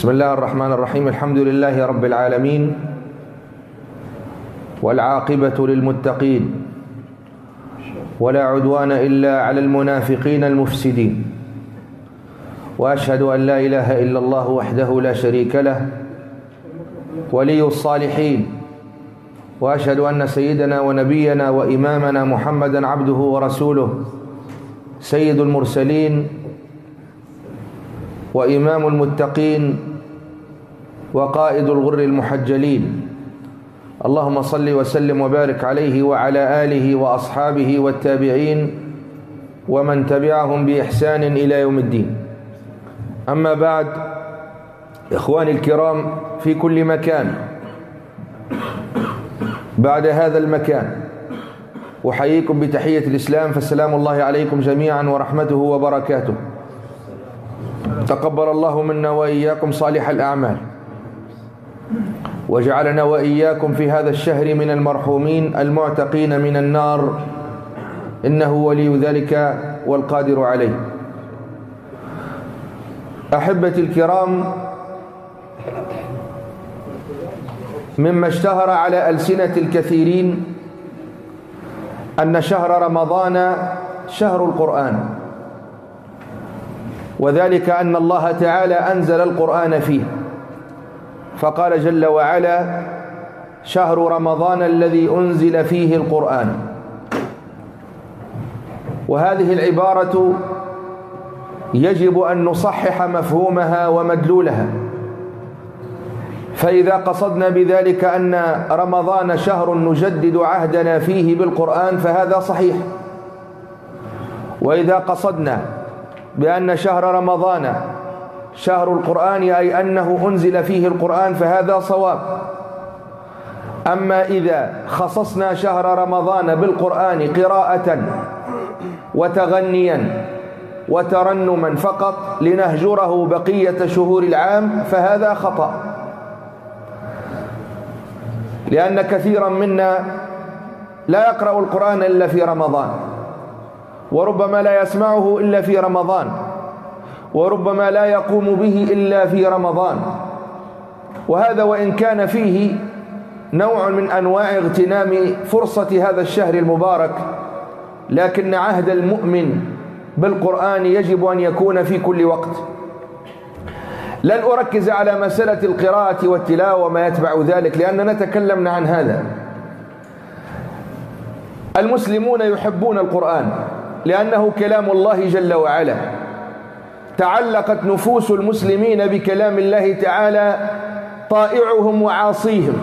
بسم الله الرحمن الرحيم. الحمد لله رب العالمين، والعاقبة للمتقين، ولا عدوان إلا على المنافقين المفسدين، وأشهد أن لا إله إلا الله وحده لا شريك له ولي الصالحين، وأشهد أن سيدنا ونبينا وإمامنا محمدا عبده ورسوله، سيد المرسلين وإمام المتقين وقائد الغر المحجلين. اللهم صل وسلم وبارك عليه وعلى آله وأصحابه والتابعين ومن تبعهم بإحسان إلى يوم الدين. أما بعد، إخواني الكرام في كل مكان، بعد هذا المكان أحييكم بتحية الإسلام، فالسلام الله عليكم جميعا ورحمته وبركاته. تقبل الله منا وإياكم صالح الأعمال، وجعلنا وإياكم في هذا الشهر من المرحومين المعتقين من النار، إنه ولي ذلك والقادر عليه. أحبتي الكرام، مما اشتهر على ألسنة الكثيرين أن شهر رمضان شهر القرآن، وذلك أن الله تعالى أنزل القرآن فيه، فقال جل وعلا: شهر رمضان الذي أنزل فيه القرآن. وهذه العبارة يجب أن نصحح مفهومها ومدلولها، فإذا قصدنا بذلك أن رمضان شهر نجدد عهدنا فيه بالقرآن فهذا صحيح، وإذا قصدنا بأن شهر رمضان شهر القرآن أي أنه أنزل فيه القرآن فهذا صواب. أما إذا خصصنا شهر رمضان بالقرآن قراءة وتغنيا وترنما فقط لنهجره بقية شهور العام فهذا خطأ، لأن كثيرا منا لا يقرأ القرآن إلا في رمضان، وربما لا يسمعه إلا في رمضان، وربما لا يقوم به إلا في رمضان. وهذا وإن كان فيه نوع من أنواع اغتنام فرصة هذا الشهر المبارك، لكن عهد المؤمن بالقرآن يجب أن يكون في كل وقت. لن أركز على مسألة القراءة والتلاوة وما يتبع ذلك، لأننا تكلمنا عن هذا. المسلمون يحبون القرآن لأنه كلام الله جل وعلا، تعلقت نفوس المسلمين بكلام الله تعالى، طائعهم وعاصيهم،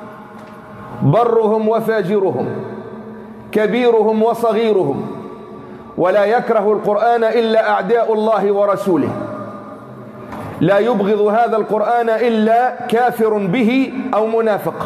برهم وفاجرهم، كبيرهم وصغيرهم، ولا يكره القرآن إلا أعداء الله ورسوله. لا يبغض هذا القرآن إلا كافر به أو منافق،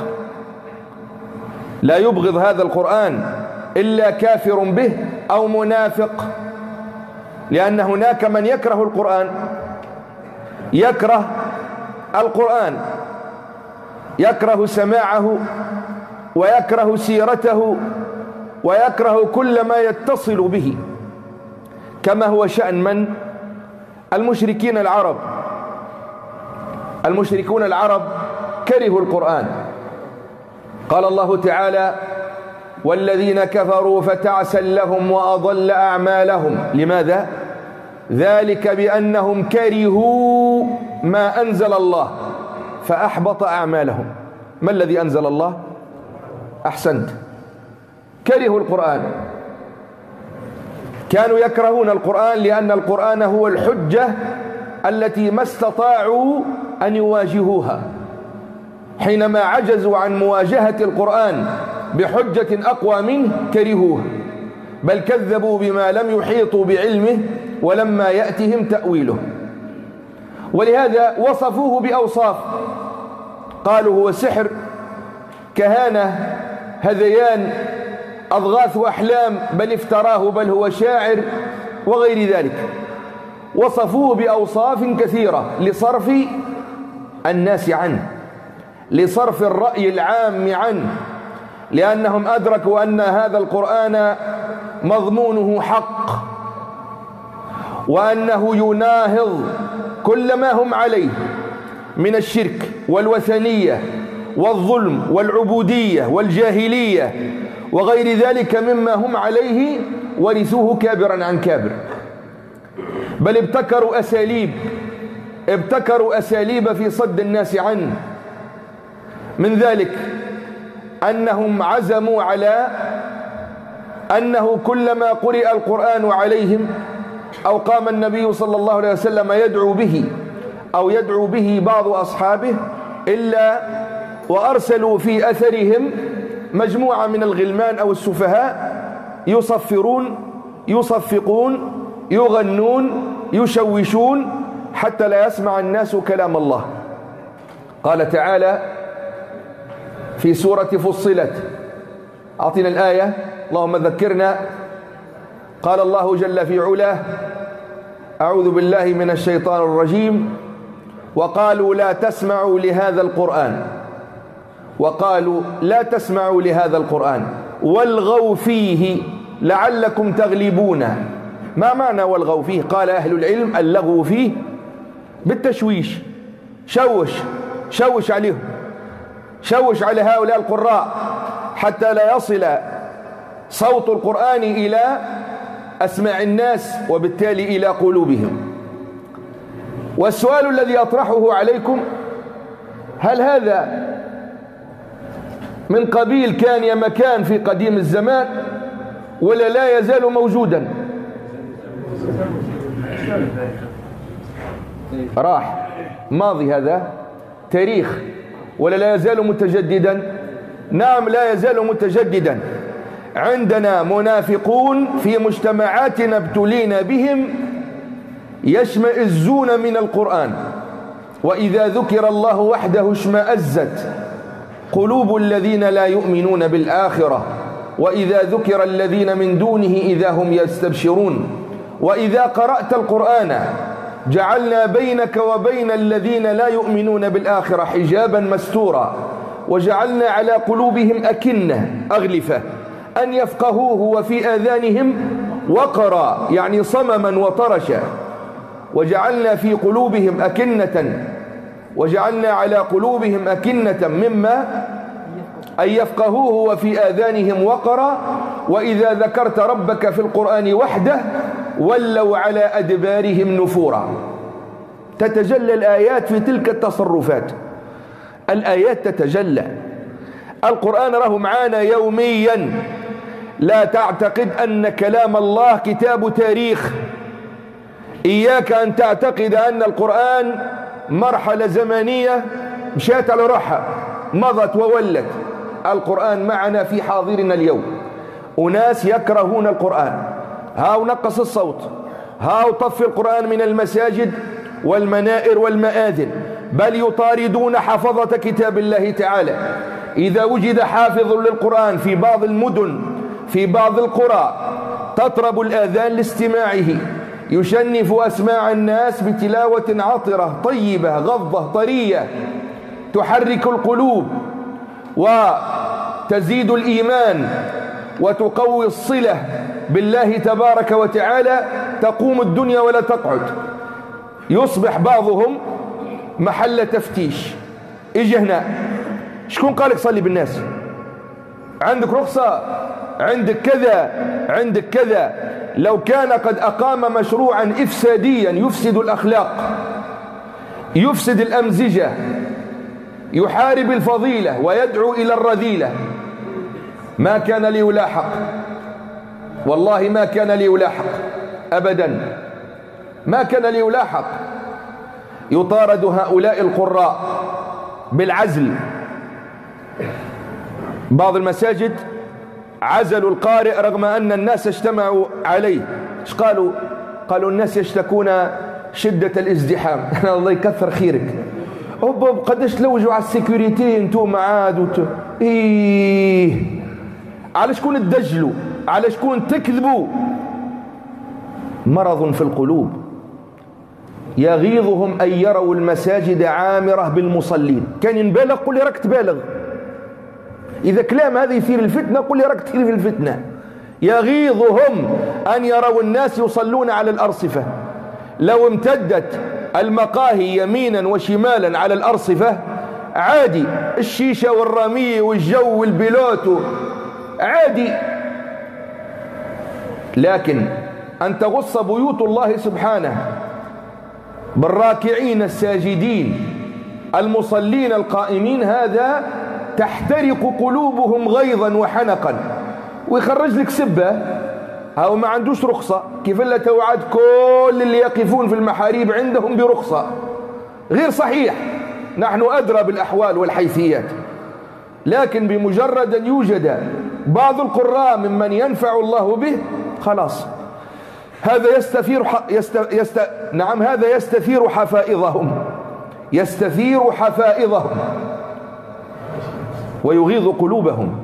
لا يبغض هذا القرآن إلا كافر به أو منافق، لأن هناك من يكره القرآن، يكره القرآن، يكره سماعه، ويكره سيرته، ويكره كل ما يتصل به، كما هو شأن من؟ المشركين العرب. المشركون العرب كرهوا القرآن. قال الله تعالى: والذين كفروا فتعسا لهم وأضل أعمالهم. لماذا؟ ذلك بأنهم كرهوا ما أنزل الله فأحبط أعمالهم. ما الذي أنزل الله؟ أحسنت، كرهوا القرآن. كانوا يكرهون القرآن لأن القرآن هو الحجة التي ما استطاعوا أن يواجهوها. حينما عجزوا عن مواجهة القرآن بحجة أقوى منه كرهوه، بل كذبوا بما لم يحيطوا بعلمه ولما يأتهم تأويله. ولهذا وصفوه بأوصاف، قالوا هو سحر، كهانة، هذيان، أضغاث أحلام، بل افتراه، بل هو شاعر، وغير ذلك. وصفوه بأوصاف كثيرة لصرف الناس عنه، لصرف الرأي العام عنه، لأنهم أدركوا أن هذا القرآن مضمونه حق، وأنه يناهض كل ما هم عليه، من الشرك والوثنية والظلم والعبودية والجاهلية وغير ذلك مما هم عليه ورثوه كابرا عن كابر، بل ابتكروا أساليب في صد الناس عنه. من ذلك أنهم عزموا على أنه كلما قرئ القرآن عليهم أو قام النبي صلى الله عليه وسلم يدعو به بعض أصحابه إلا وأرسلوا في أثرهم مجموعة من الغلمان أو السفهاء يصفقون يغنون يشوشون حتى لا يسمع الناس كلام الله. قال تعالى في سورة فصلت، أعطينا الآية اللهم ذكرنا. قال الله جل في علاه: أعوذ بالله من الشيطان الرجيم: وقالوا لا تسمعوا لهذا القرآن والغوا فيه لعلكم تغلبون. ما معنى والغوا فيه؟ قال أهل العلم: اللغو فيه بالتشويش، شوش عليهم، شوش على هؤلاء القراء حتى لا يصل صوت القرآن إلى أسماع الناس وبالتالي إلى قلوبهم. والسؤال الذي أطرحه عليكم: هل هذا من قبيل كان يا مكان في قديم الزمان ولا لا يزال موجودا؟ راح ماضي، هذا تاريخ، ولا لا يزال متجددا؟ نعم، لا يزال متجددا. عندنا منافقون في مجتمعاتنا ابتلينا بهم يشمئزون من القرآن، وإذا ذكر الله وحده اشمأزت قلوب الذين لا يؤمنون بالآخرة، وإذا ذكر الذين من دونه إذا هم يستبشرون. وإذا قرأت القرآن جعلنا بينك وبين الذين لا يؤمنون بالآخرة حجابا مستورا، وجعلنا على قلوبهم أكنة أغلفة أن يفقهوه وفي آذانهم وقرا، يعني صمما وطرشا. وجعلنا في قلوبهم أكنة، وجعلنا على قلوبهم أكنة مما أن يفقهوه وفي آذانهم وقرا، وإذا ذكرت ربك في القرآن وحده ولوا على أدبارهم نفورا. تتجلى الآيات في تلك التصرفات، الآيات تتجلى. القرآن راه معانا يوميا. لا تعتقد أن كلام الله كتاب تاريخ، إياك أن تعتقد أن القرآن مرحلة زمنية مشات على روحها مضت وولت. القرآن معنا في حاضرنا اليوم. أناس يكرهون القرآن، هاو نقص الصوت، هاو طفي القرآن من المساجد والمنائر والمآذن، بل يطاردون حفظة كتاب الله تعالى. إذا وجد حافظ للقرآن في بعض المدن في بعض القرى تطرب الآذان لاستماعه، يشنف أسماع الناس بتلاوة عطرة طيبة غضة طرية تحرك القلوب وتزيد الإيمان وتقوي الصلة بالله تبارك وتعالى. تقوم الدنيا ولا تقعد. يصبح بعضهم محل تفتيش. اجي هنا، شكون قالك صلي بالناس؟ عندك رخصة؟ عندك كذا، عندك كذا. لو كان قد أقام مشروعا إفساديا يفسد الأخلاق، يفسد الأمزجة، يحارب الفضيلة ويدعو إلى الرذيلة، ما كان ليلاحق، والله ما كان ليلاحق أبدا، ما كان ليلاحق. يطارد هؤلاء القراء بالعزل. بعض المساجد عزلوا القارئ رغم أن الناس اجتمعوا عليه. ايش قالوا؟ قالوا الناس يشتكون شدة الازدحام. الله يكثر خيرك. قداش تلوجوا على السيكوريتي انتم عاد على شكون تدجلوا؟ على شكون تكذبوا؟ مرض في القلوب يغيظهم أن يروا المساجد عامرة بالمصلين. كان ينبالغ قل لي راك تبالغ. إذا كلام هذا يثير الفتنة قل لي راك تثير في الفتنة. يغيظهم أن يروا الناس يصلون على الأرصفة. لو امتدت المقاهي يمينا وشمالا على الأرصفة عادي، الشيشة والرمي والجو والبيلوت عادي. لكن أن تغص بيوت الله سبحانه بالراكعين الساجدين المصلين القائمين، هذا تحترق قلوبهم غيظا وحنقا، ويخرج لك سبة. هاو ما عندوش رخصة، كيف لا توعد كل اللي يقفون في المحاريب عندهم برخصة، غير صحيح. نحن أدرى بالأحوال والحيثيات، لكن بمجرد أن يوجد بعض القراء ممن ينفع الله به خلاص هذا هذا يستثير حفائظهم، يستثير حفائظهم ويغيظ قلوبهم.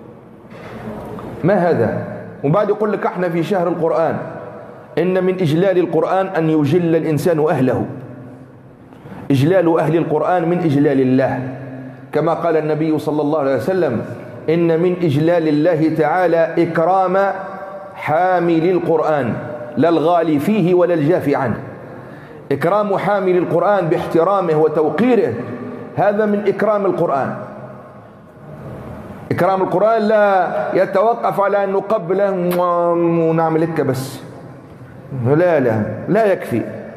ما هذا؟ وبعد يقول لك احنا في شهر القرآن. إن من إجلال القرآن أن يجل الإنسان أهله. إجلال أهل القرآن من إجلال الله، كما قال النبي صلى الله عليه وسلم: إن من إجلال الله تعالى إكرام حامل القرآن، لا الغالي فيه ولا الجافي عنه. إكرام حامل القرآن باحترامه وتوقيره، هذا من إكرام القرآن. إكرام القرآن لا يتوقف على أن نقبله ونعمل لك بس، لا يكفي.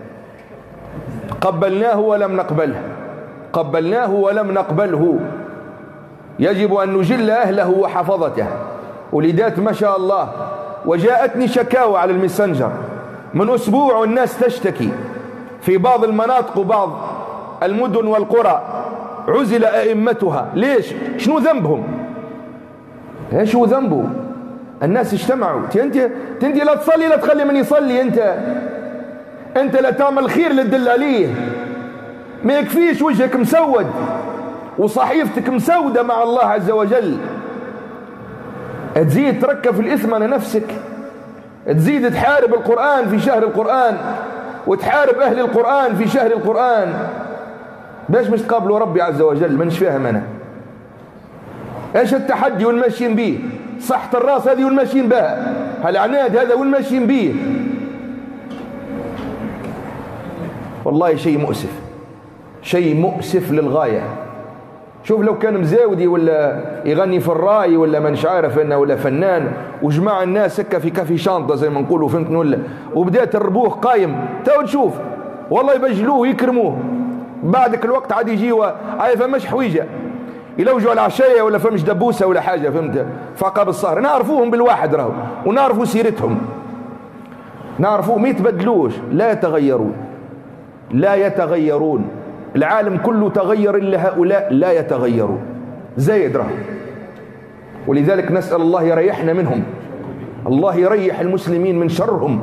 قبلناه ولم نقبله، قبلناه ولم نقبله. يجب أن نجل أهله وحفظته. ولذات ما شاء الله، وجاءتني شكاوى على المسنجر من أسبوع والناس تشتكي في بعض المناطق وبعض المدن والقرى عزل أئمتها. ليش؟ شنو ذنبهم؟ شو ذنبه؟ الناس اجتمعوا. انت لا تصلي لا تخلي من يصلي، انت لا تعمل خير لا تدل عليه. ما يكفيش وجهك مسود وصحيفتك مسودة مع الله عز وجل، تزيد تركب في الإثم على نفسك، تزيد تحارب القرآن في شهر القرآن وتحارب أهل القرآن في شهر القرآن. باش مش تقابلوا ربي عز وجل؟ منش فاهم أنا ايش التحدي والماشيين به؟ صحة الراس هذه والماشيين بها، هالعناد هذا والماشيين به. والله شيء مؤسف، شيء مؤسف للغاية. شوف لو كان مزاودي ولا يغني في الراي ولا منش عارف انه ولا فنان وجماع الناس هكا في كافي شانطة زي ما نقولوا، فهمتني؟ ولا وبدات الربوح قايم تو تشوف والله يبجلوه ويكرموه، بعدك الوقت عاد يجيوا عايز فماش حويجة يلوجوا على العشاية ولا فمش دبوسة ولا حاجة، فهمت؟ فقاب الصهر نعرفوهم بالواحد راهو ونعرفوا سيرتهم، نعرفوا ما يتبدلوش، لا يتغيرون، لا يتغيرون. العالم كله تغير إلا هؤلاء لا يتغيرون، زايد راهو. ولذلك نسأل الله يريحنا منهم، الله يريح المسلمين من شرهم.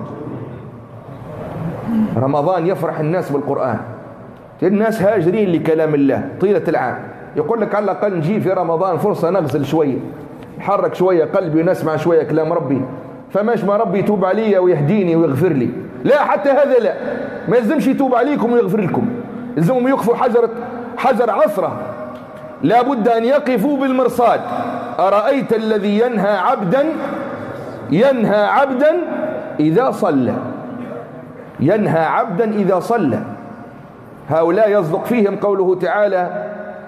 رمضان يفرح الناس بالقرآن، الناس هاجرين لكلام الله طيلة العام. يقول لك على الأقل نجي في رمضان فرصة نغزل شوية، نحرك شوية قلبي ونسمع شوية كلام ربي، فماش ما ربي يتوب علي ويهديني ويغفر لي. لا، حتى هذا لا، ما يلزمش يتوب عليكم ويغفر لكم، يلزمهم يقفوا حجر عصره. لا بد أن يقفوا بالمرصاد. أرأيت الذي ينهى عبدا إذا صلى، ينهى عبدا إذا صلى. هؤلاء يصدق فيهم قوله تعالى: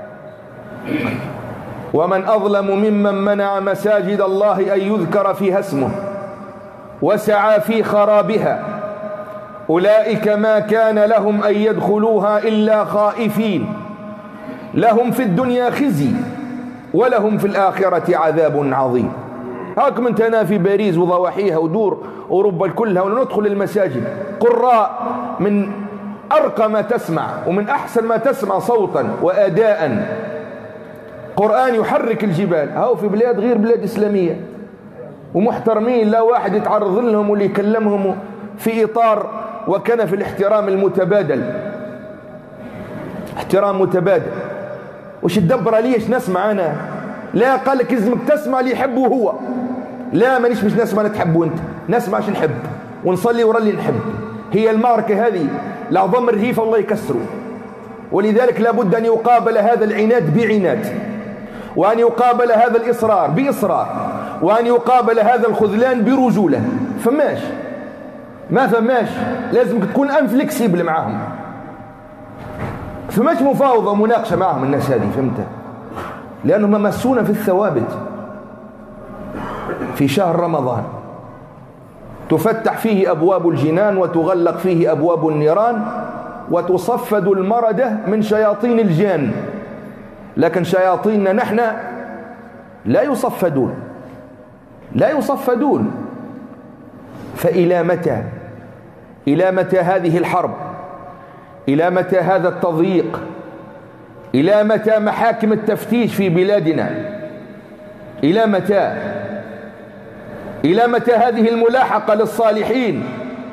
ومن أظلم ممن منع مساجد الله أن يذكر فيها اسمه وسعى في خرابها أولئك ما كان لهم أن يدخلوها إلا خائفين لهم في الدنيا خزي ولهم في الآخرة عذاب عظيم. هاكم انتنا في باريس وضواحيها ودور أوروبا كلها وندخل المساجد، قراء من أرقى ما تسمع ومن أحسن ما تسمع صوتا وأداء، قرآن يحرك الجبال. هاو في بلاد غير بلاد إسلامية ومحترمين، لا واحد يتعرض لهم واللي يكلمهم في إطار وكان في الاحترام المتبادل، احترام متبادل. وش تدبر ليش نسمع أنا؟ لا قال لك لازمك تسمع اللي يحبه هو، لا مانيش مش نسمع نتحبه أنت، نسمع شو نحب ونصلي ورا اللي نحب. هي المعركة هذه العظام الرهيفة الله يكسره. ولذلك لابد أن يقابل هذا العناد بعناد، وأن يقابل هذا الإصرار بإصرار، وأن يقابل هذا الخذلان برجولة. فماش ما فماش، لازم تكون أنفلكسيبل معهم، فماش مفاوضة مناقشة معهم الناس هذه، فهمت؟ لأنهم ممسون في الثوابت. في شهر رمضان تفتح فيه أبواب الجنان وتغلق فيه أبواب النيران وتصفد المردة من شياطين الجان، لكن شياطيننا نحن لا يصفدون، لا يصفدون. فإلى متى؟ إلى متى هذه الحرب؟ إلى متى هذا التضييق؟ إلى متى محاكم التفتيش في بلادنا؟ إلى متى؟ إلى متى هذه الملاحقة للصالحين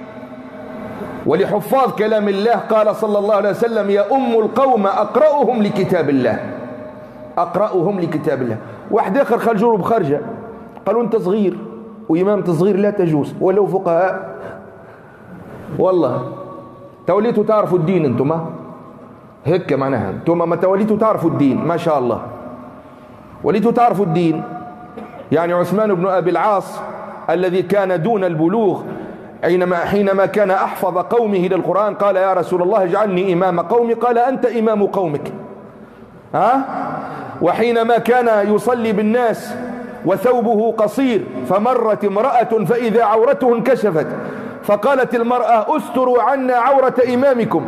ولحفاظ كلام الله؟ قال صلى الله عليه وسلم: يا القوم أقرأهم لكتاب الله، أقرأهم لكتاب الله. واحد آخر خرجوا بخرجة قالوا أنت صغير وإمامة صغير لا تجوز، ولو فقهاء. والله توليتوا تعرفوا الدين أنتم، هيك معناها أنتم ما توليتوا تعرفوا الدين، ما شاء الله وليتوا تعرفوا الدين. يعني عثمان بن أبي العاص الذي كان دون البلوغ حينما كان أحفظ قومه للقرآن قال: يا رسول الله اجعلني إمام قومي، قال: أنت إمام قومك. وحينما كان يصلي بالناس وثوبه قصير فمرت امرأة فإذا عورته انكشفت فقالت المرأة: استروا عنا عورة إمامكم،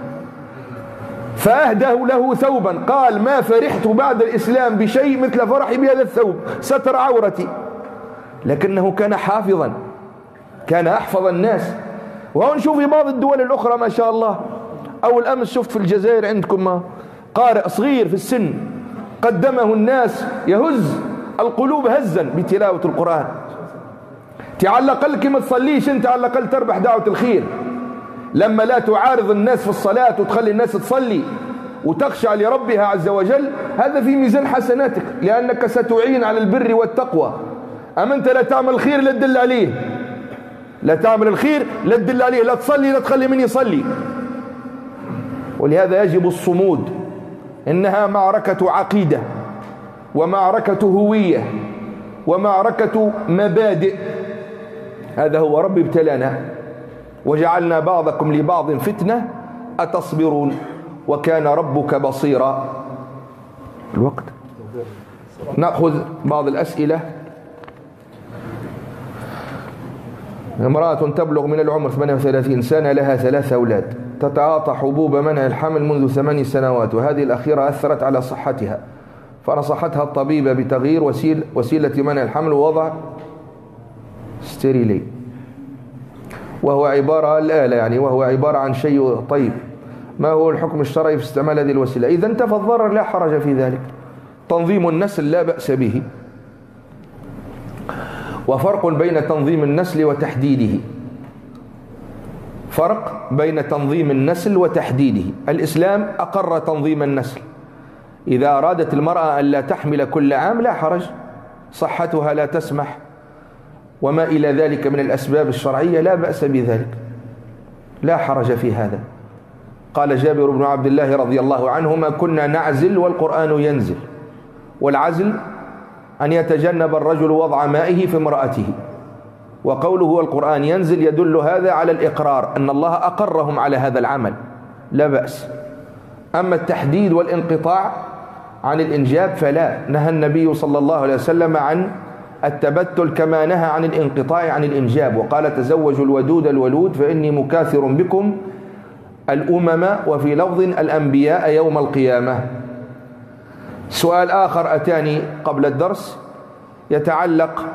فأهده له ثوبا، قال: ما فرحت بعد الإسلام بشيء مثل فرحي بهذا الثوب، ستر عورتي. لكنه كان حافظا، كان أحفظ الناس. وهون شوف في بعض الدول الأخرى ما شاء الله. أول أمس شفت في الجزائر عندكم قارئ صغير في السن قدمه الناس يهز القلوب هزا بتلاوة القرآن. على الأقل كما تصليش أنت، على الأقل تربح دعوة الخير. لما لا تعارض الناس في الصلاة وتخلي الناس تصلي وتخشع لربها عز وجل، هذا في ميزان حسناتك، لأنك ستعين على البر والتقوى. أما أنت لا تعمل الخير لا تدل عليه، لا تعمل الخير لا تدل عليه، لا تصلي لا تخلي من يصلي. ولهذا يجب الصمود. إنها معركة عقيدة ومعركة هوية ومعركة مبادئ. هذا هو رب ابتلانا وجعلنا بعضكم لبعض فتنة أتصبرون وكان ربك بصيرا. الوقت نأخذ بعض الأسئلة. امرأة تبلغ من العمر 38 سنة، لها 3 أولاد، تتعاطى حبوب منع الحمل منذ 8 سنوات، وهذه الأخيرة أثرت على صحتها، فنصحتها الطبيبة بتغيير وسيلة منع الحمل ووضع ستيريلي، وهو عبارة الآلة يعني، وهو عبارة عن شيء طيب. ما هو الحكم الشرعي في استعمال هذه الوسيلة؟ إذا انتفى الضرر لا حرج في ذلك. تنظيم النسل لا بأس به. وفرق بين تنظيم النسل وتحديده، فرق بين تنظيم النسل وتحديده. الإسلام أقر تنظيم النسل. إذا أرادت المرأة أن لا تحمل كل عام لا حرج، صحتها لا تسمح وما إلى ذلك من الأسباب الشرعية لا بأس بذلك، لا حرج في هذا. قال جابر بن عبد الله رضي الله عنهما: كنا نعزل والقرآن ينزل. والعزل أن يتجنب الرجل وضع مائه في امرأته، وقوله والقرآن ينزل يدل هذا على الإقرار، أن الله أقرهم على هذا العمل، لا بأس. أما التحديد والانقطاع عن الإنجاب فلا، نهى النبي صلى الله عليه وسلم عن التبتل كما نهى عن الانقطاع عن الإنجاب، وقال: تزوجوا الودود الولود فإني مكاثر بكم الأمم، وفي لفظ الأنبياء يوم القيامة. سؤال آخر أتاني قبل الدرس يتعلق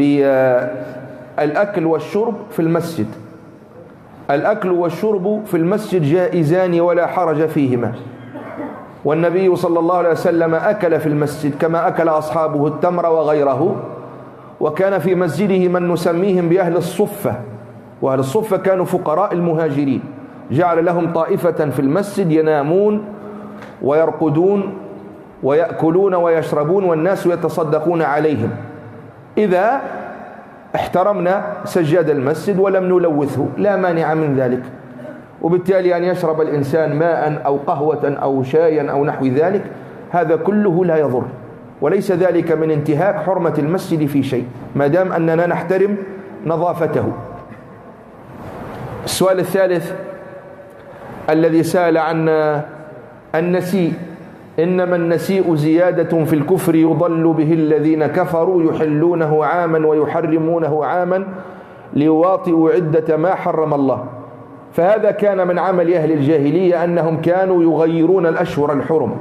بالأكل والشرب في المسجد. الأكل والشرب في المسجد جائزان ولا حرج فيهما، والنبي صلى الله عليه وسلم أكل في المسجد كما أكل أصحابه التمر وغيره، وكان في مسجده من نسميهم بأهل الصفة، وأهل الصفة كانوا فقراء المهاجرين، جعل لهم طائفة في المسجد ينامون ويرقدون ويأكلون ويشربون والناس يتصدقون عليهم. إذا احترمنا سجاد المسجد ولم نلوثه لا مانع من ذلك، وبالتالي أن يشرب الإنسان ماء أو قهوة أو شايا أو نحو ذلك هذا كله لا يضر، وليس ذلك من انتهاك حرمة المسجد في شيء ما دام أننا نحترم نظافته. السؤال الثالث الذي سأل عن النسيء، إنما النسيء زيادة في الكفر يضل به الذين كفروا يحلونه عاما ويحرمونه عاما ليواطئوا عدة ما حرم الله. فهذا كان من عمل أهل الجاهلية، أنهم كانوا يغيرون الأشهر الحرم،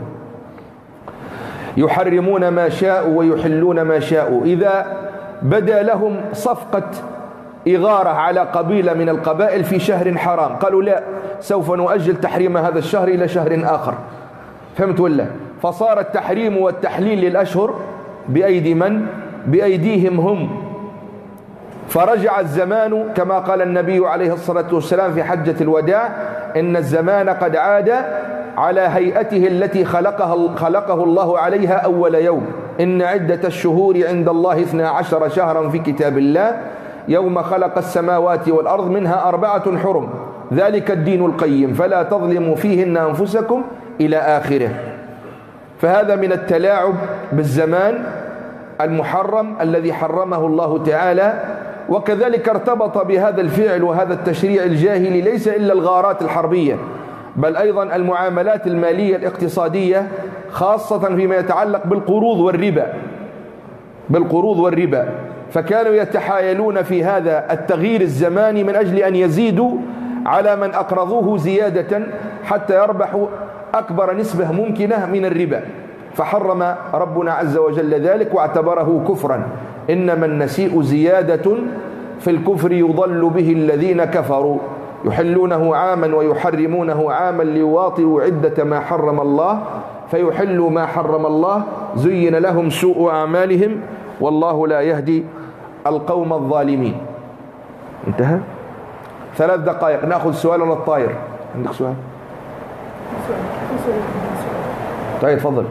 يحرمون ما شاءوا ويحلون ما شاءوا. إذا بدا لهم صفقة إغارة على قبيلة من القبائل في شهر حرام، قالوا لا، سوف نؤجل تحريم هذا الشهر إلى شهر آخر. فهمت ولا؟ فصار التحريم والتحليل للأشهر بأيدي من؟ بأيديهم هم. فرجع الزمان كما قال النبي عليه الصلاة والسلام في حجة الوداع: إن الزمان قد عاد على هيئته التي خلقه الله عليها أول يوم. إن عدة الشهور عند الله 12 شهرا في كتاب الله يوم خلق السماوات والأرض منها 4 حرم ذلك الدين القيم فلا تظلموا فيهن أنفسكم إلى آخره. فهذا من التلاعب بالزمان المحرم الذي حرمه الله تعالى. وكذلك ارتبط بهذا الفعل وهذا التشريع الجاهلي ليس إلا الغارات الحربية، بل أيضا المعاملات المالية الاقتصادية، خاصة فيما يتعلق بالقروض والربا. فكانوا يتحايلون في هذا التغيير الزماني من أجل أن يزيدوا على من أقرضوه زيادة حتى يربحوا أكبر نسبة ممكنة من الربا. فحرم ربنا عز وجل ذلك واعتبره كفرا. إنما النسيء زيادة في الكفر يضل به الذين كفروا يحلونه عاما ويحرمونه عاما ليواطئوا عدة ما حرم الله فيحلوا ما حرم الله زين لهم سوء أعمالهم والله لا يهدي القوم الظالمين. انتهى. 3 دقائق نأخذ سؤال ولا الطاير؟ عندك سؤال؟ طيب تفضل.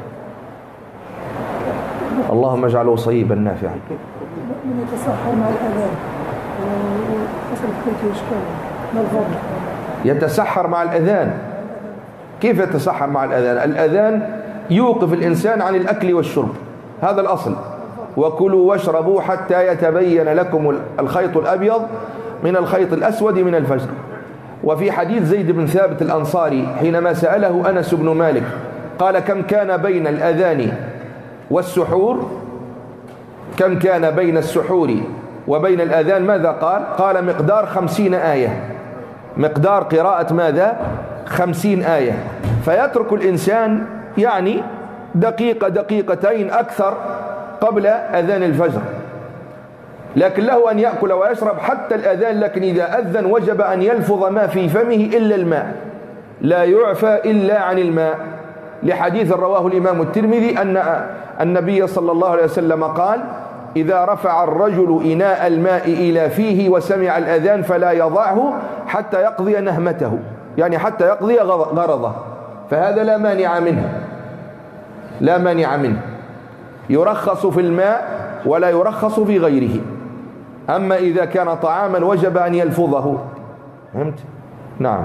اللهم اجعله صيبا نافعا. من يتسحر مع الأذان وحصل حكاية إشكال ما الفضل؟ يتسحر مع الأذان؟ كيف يتسحر مع الأذان؟ الأذان يوقف الإنسان عن الأكل والشرب، هذا الأصل. وكلوا واشربوا حتى يتبين لكم الخيط الأبيض من الخيط الأسود من الفجر. وفي حديث زيد بن ثابت الأنصاري حينما سأله أنس بن مالك قال: كم كان بين الأذان والسحور؟ كم كان بين السحور وبين الأذان؟ ماذا قال؟ قال: مقدار 50 آية. مقدار قراءة ماذا؟ 50 آية. فيترك الإنسان يعني دقيقة دقيقتين أكثر قبل أذان الفجر، لكن له أن يأكل ويشرب حتى الأذان. لكن إذا أذن وجب أن يلفظ ما في فمه إلا الماء، لا يعفى إلا عن الماء، لحديث رواه الإمام الترمذي أن النبي صلى الله عليه وسلم قال: إذا رفع الرجل إناء الماء إلى فيه وسمع الأذان فلا يضعه حتى يقضي نهمته، يعني حتى يقضي غرضه. فهذا لا مانع منه، لا مانع منه. يرخص في الماء ولا يرخص في غيره. أما إذا كان طعاما وجب أن يلفظه. فهمت؟ نعم.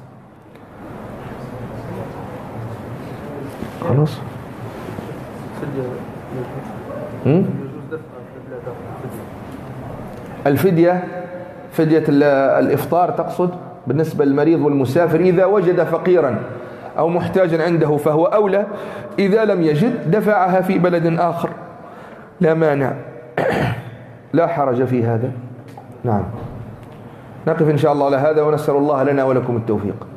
خلاص. الفدية، فدية الإفطار تقصد بالنسبة للمريض والمسافر إذا وجد فقيرا أو محتاجا عنده فهو أولى. إذا لم يجد دفعها في بلد آخر، لا مانع، لا حرج في هذا. نعم. نقف إن شاء الله على هذا ونسأل الله لنا ولكم التوفيق.